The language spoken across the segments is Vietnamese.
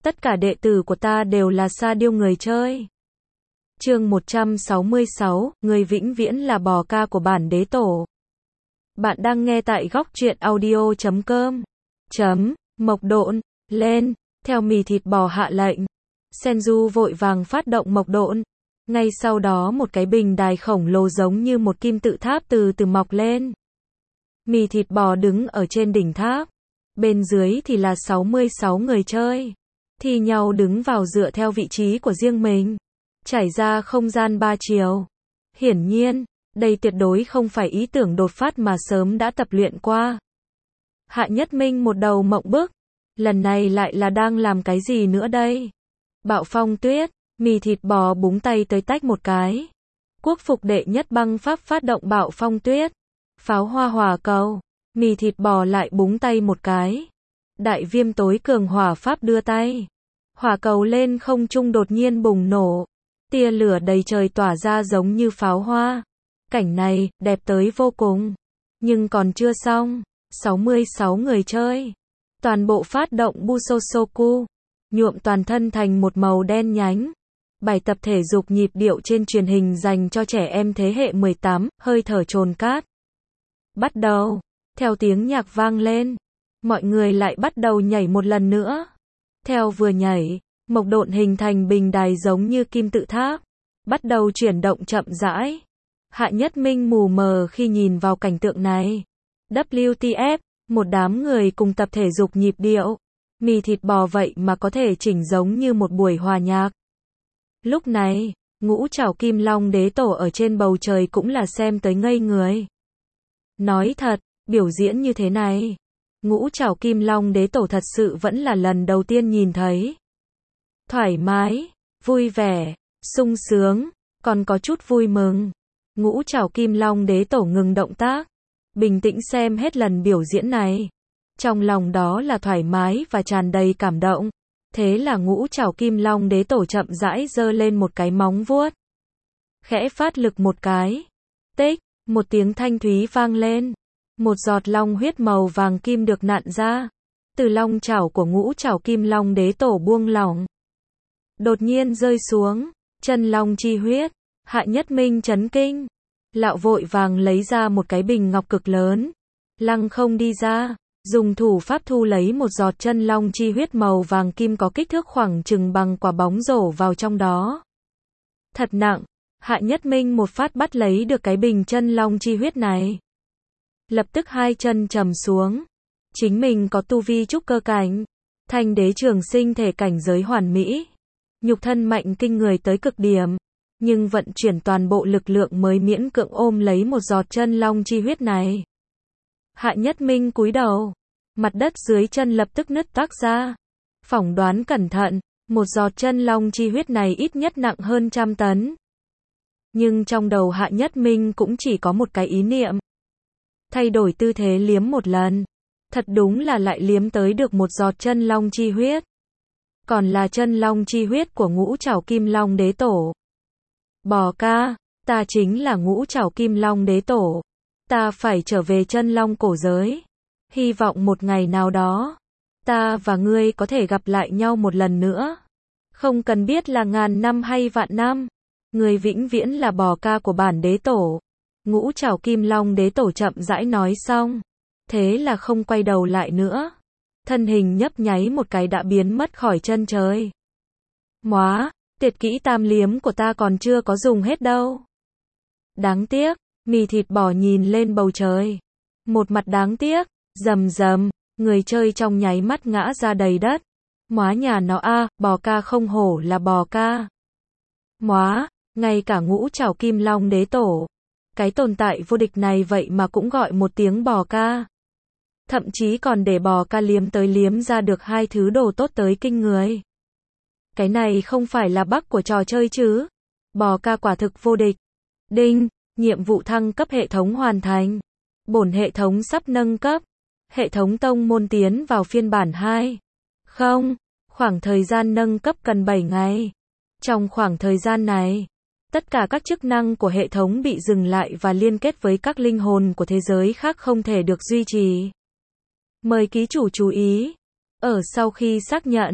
Tất cả đệ tử của ta đều là sa điêu người chơi. Chương 166, người vĩnh viễn là bò ca của bản đế tổ. Bạn đang nghe tại góc truyện audio.com. Mộc độn, lên, theo mì thịt bò hạ lệnh. Senju vội vàng phát động mộc độn. Ngay sau đó một cái bình đài khổng lồ giống như một kim tự tháp từ từ mọc lên. Mì thịt bò đứng ở trên đỉnh tháp. Bên dưới thì là 66 người chơi. Thi nhau đứng vào dựa theo vị trí của riêng mình. Trải ra không gian 3 chiều. Hiển nhiên, đây tuyệt đối không phải ý tưởng đột phát mà sớm đã tập luyện qua. Hạ Nhất Minh một đầu mộng bức. Lần này lại là đang làm cái gì nữa đây? Bạo phong tuyết, mì thịt bò búng tay tới tách một cái. Quốc phục đệ nhất băng pháp phát động bạo phong tuyết. Pháo hoa hỏa cầu, mì thịt bò lại búng tay một cái. Đại viêm tối cường hỏa pháp đưa tay. Hỏa cầu lên không trung đột nhiên bùng nổ. Tia lửa đầy trời tỏa ra giống như pháo hoa. Cảnh này, đẹp tới vô cùng. Nhưng còn chưa xong. 66 người chơi. Toàn bộ phát động Busosoku. Nhuộm toàn thân thành một màu đen nhánh. Bài tập thể dục nhịp điệu trên truyền hình dành cho trẻ em thế hệ 18, hơi thở trồn cát. Bắt đầu. Theo tiếng nhạc vang lên. Mọi người lại bắt đầu nhảy một lần nữa. Theo vừa nhảy, mộc độn hình thành bình đài giống như kim tự tháp. Bắt đầu chuyển động chậm rãi. Hạ Nhất Minh mù mờ khi nhìn vào cảnh tượng này. WTF, một đám người cùng tập thể dục nhịp điệu. Mì thịt bò vậy mà có thể chỉnh giống như một buổi hòa nhạc. Lúc này, Ngũ Trảo Kim Long đế tổ ở trên bầu trời cũng là xem tới ngây người. Nói thật, biểu diễn như thế này, Ngũ Trảo Kim Long đế tổ thật sự vẫn là lần đầu tiên nhìn thấy. Thoải mái, vui vẻ, sung sướng, còn có chút vui mừng. Ngũ Trảo Kim Long đế tổ ngừng động tác, bình tĩnh xem hết lần biểu diễn này. Trong lòng đó là thoải mái và tràn đầy cảm động. Thế là Ngũ Trảo Kim Long đế tổ chậm rãi giơ lên một cái móng vuốt. Khẽ phát lực một cái. Tích, một tiếng thanh thúy vang lên. Một giọt long huyết màu vàng kim được nặn ra. Từ long chảo của Ngũ Trảo Kim Long đế tổ buông lỏng. Đột nhiên rơi xuống. Chân long chi huyết. Hạ Nhất Minh chấn kinh. Lão vội vàng lấy ra một cái bình ngọc cực lớn. Lăng không đi ra. Dùng thủ pháp thu lấy một giọt chân long chi huyết màu vàng kim có kích thước khoảng chừng bằng quả bóng rổ vào trong đó. Thật nặng. Hạ Nhất Minh một phát bắt lấy được cái bình chân long chi huyết này. Lập tức hai chân trầm xuống. Chính mình có tu vi trúc cơ cảnh. Thanh đế trường sinh thể cảnh giới hoàn mỹ. Nhục thân mạnh kinh người tới cực điểm. Nhưng vận chuyển toàn bộ lực lượng mới miễn cưỡng ôm lấy một giọt chân long chi huyết này. Hạ Nhất Minh cúi đầu. Mặt đất dưới chân lập tức nứt toác ra. Phỏng đoán cẩn thận, một giọt chân long chi huyết này ít nhất nặng hơn 100 tấn. Nhưng trong đầu Hạ Nhất Minh cũng chỉ có một cái ý niệm. Thay đổi tư thế liếm một lần. Thật đúng là lại liếm tới được một giọt chân long chi huyết. Còn là chân long chi huyết của Ngũ Trảo Kim Long đế tổ. Bò ca, ta chính là Ngũ Trảo Kim Long đế tổ. Ta phải trở về chân long cổ giới. Hy vọng một ngày nào đó, ta và ngươi có thể gặp lại nhau một lần nữa. Không cần biết là ngàn năm hay vạn năm. Ngươi vĩnh viễn là bò ca của bản đế tổ. Ngũ Trảo Kim Long đế tổ chậm rãi nói xong. Thế là không quay đầu lại nữa. Thân hình nhấp nháy một cái đã biến mất khỏi chân trời. Móa, tuyệt kỹ tam liếm của ta còn chưa có dùng hết đâu. Đáng tiếc, mì thịt bò nhìn lên bầu trời. Một mặt đáng tiếc. Rầm rầm, người chơi trong nháy mắt ngã ra đầy đất. Móa nhà nó a, bò ca không hổ là bò ca. Móa, ngay cả Ngũ Trảo Kim Long đế tổ. Cái tồn tại vô địch này vậy mà cũng gọi một tiếng bò ca. Thậm chí còn để bò ca liếm tới liếm ra được hai thứ đồ tốt tới kinh người. Cái này không phải là bug của trò chơi chứ. Bò ca quả thực vô địch. Đinh, nhiệm vụ thăng cấp hệ thống hoàn thành. Bổn hệ thống sắp nâng cấp. Hệ thống tông môn tiến vào phiên bản 2. Không, khoảng thời gian nâng cấp cần 7 ngày. Trong khoảng thời gian này, tất cả các chức năng của hệ thống bị dừng lại và liên kết với các linh hồn của thế giới khác không thể được duy trì. Mời ký chủ chú ý. Ở sau khi xác nhận,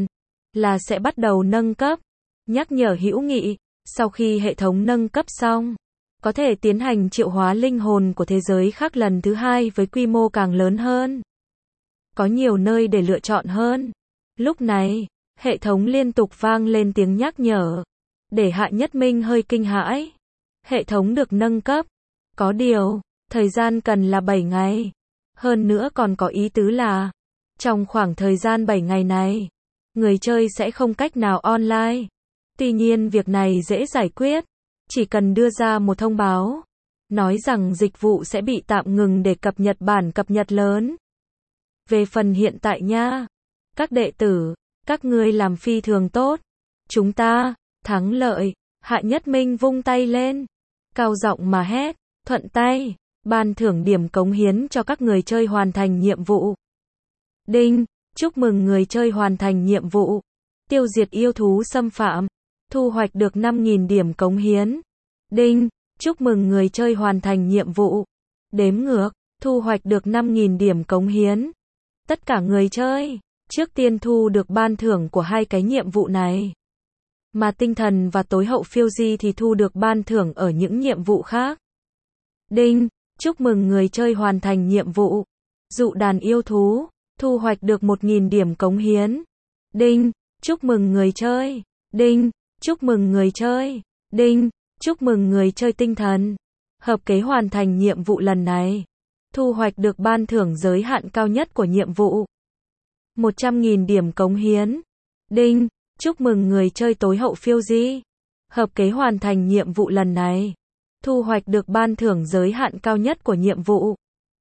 là sẽ bắt đầu nâng cấp. Nhắc nhở hữu nghị, sau khi hệ thống nâng cấp xong, có thể tiến hành triệu hóa linh hồn của thế giới khác lần thứ hai với quy mô càng lớn hơn. Có nhiều nơi để lựa chọn hơn. Lúc này, hệ thống liên tục vang lên tiếng nhắc nhở, để Hạ Nhất Minh hơi kinh hãi. Hệ thống được nâng cấp. Có điều, thời gian cần là 7 ngày. Hơn nữa còn có ý tứ là, trong khoảng thời gian 7 ngày này, người chơi sẽ không cách nào online. Tuy nhiên việc này dễ giải quyết. Chỉ cần đưa ra một thông báo, nói rằng dịch vụ sẽ bị tạm ngừng để cập nhật bản cập nhật lớn. Về phần hiện tại nha, các đệ tử, các ngươi làm phi thường tốt. Chúng ta, thắng lợi. Hạ Nhất Minh vung tay lên, cao giọng mà hét, thuận tay, ban thưởng điểm cống hiến cho các người chơi hoàn thành nhiệm vụ. Đinh, chúc mừng người chơi hoàn thành nhiệm vụ. Tiêu diệt yêu thú xâm phạm. Thu hoạch được 5.000 điểm cống hiến. Đinh, chúc mừng người chơi hoàn thành nhiệm vụ. Đếm ngược, thu hoạch được 5.000 điểm cống hiến. Tất cả người chơi, trước tiên thu được ban thưởng của hai cái nhiệm vụ này. Mà tinh thần và tối hậu phiêu di thì thu được ban thưởng ở những nhiệm vụ khác. Đinh, chúc mừng người chơi hoàn thành nhiệm vụ. Dụ đàn yêu thú, thu hoạch được 1.000 điểm cống hiến. Đinh, chúc mừng người chơi. Đinh, chúc mừng người chơi. Đinh, chúc mừng người chơi tinh thần. Hợp kế hoàn thành nhiệm vụ lần này. Thu hoạch được ban thưởng giới hạn cao nhất của nhiệm vụ. 100.000 điểm cống hiến. Đinh, chúc mừng người chơi tối hậu phiêu di. Hợp kế hoàn thành nhiệm vụ lần này. Thu hoạch được ban thưởng giới hạn cao nhất của nhiệm vụ.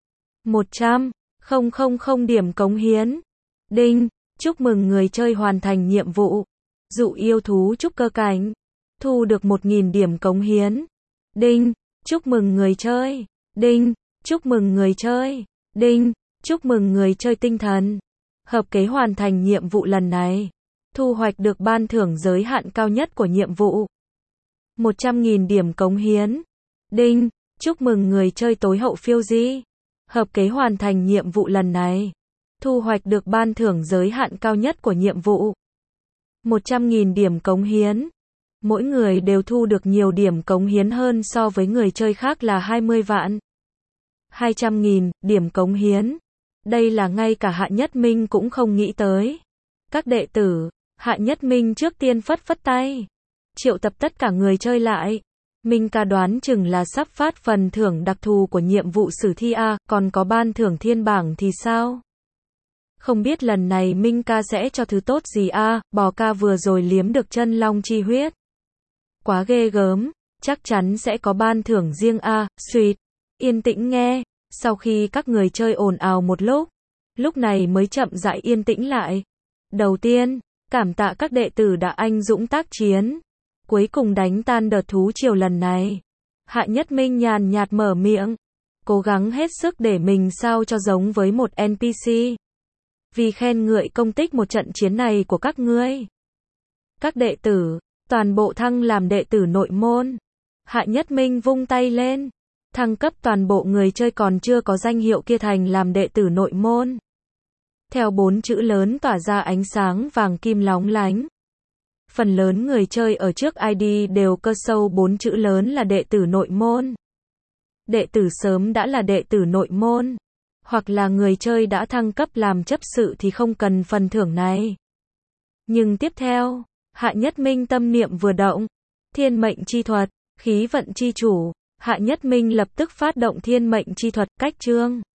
100.000 điểm cống hiến. Đinh, chúc mừng người chơi hoàn thành nhiệm vụ. Dụ yêu thú trúc cơ cảnh. Thu được 1.000 điểm cống hiến. Đinh, chúc mừng người chơi. Đinh, chúc mừng người chơi. Đinh, chúc mừng người chơi tinh thần. Hợp kế hoàn thành nhiệm vụ lần này. Thu hoạch được ban thưởng giới hạn cao nhất của nhiệm vụ. 100.000 điểm cống hiến. Đinh, chúc mừng người chơi tối hậu phiêu di. Hợp kế hoàn thành nhiệm vụ lần này. Thu hoạch được ban thưởng giới hạn cao nhất của nhiệm vụ. 100.000 điểm cống hiến. Mỗi người đều thu được nhiều điểm cống hiến hơn so với người chơi khác là 20 vạn. 200.000 điểm cống hiến. Đây là ngay cả Hạ Nhất Minh cũng không nghĩ tới. Các đệ tử, Hạ Nhất Minh trước tiên phất phất tay. Triệu tập tất cả người chơi lại. Minh ca đoán chừng là sắp phát phần thưởng đặc thù của nhiệm vụ sử thi A, còn có ban thưởng thiên bảng thì sao? Không biết lần này Minh ca sẽ cho thứ tốt gì A, bò ca vừa rồi liếm được chân long chi huyết. Quá ghê gớm, chắc chắn sẽ có ban thưởng riêng A, suýt. Yên tĩnh nghe, sau khi các người chơi ồn ào một lúc này mới chậm rãi yên tĩnh lại. Đầu tiên, cảm tạ các đệ tử đã anh dũng tác chiến. Cuối cùng đánh tan đợt thú triều lần này. Hạ Nhất Minh nhàn nhạt mở miệng. Cố gắng hết sức để mình sao cho giống với một NPC. Vì khen ngợi công tích một trận chiến này của các ngươi. Các đệ tử, toàn bộ thăng làm đệ tử nội môn. Hạ Nhất Minh vung tay lên. Thăng cấp toàn bộ người chơi còn chưa có danh hiệu kia thành làm đệ tử nội môn. Theo 4 chữ lớn tỏa ra ánh sáng vàng kim lóng lánh. Phần lớn người chơi ở trước ID đều cơ sâu 4 chữ lớn là đệ tử nội môn. Đệ tử sớm đã là đệ tử nội môn. Hoặc là người chơi đã thăng cấp làm chấp sự thì không cần phần thưởng này. Nhưng tiếp theo, Hạ Nhất Minh tâm niệm vừa động. Thiên mệnh chi thuật, khí vận chi chủ. Hạ Nhất Minh lập tức phát động thiên mệnh chi thuật, cách chương.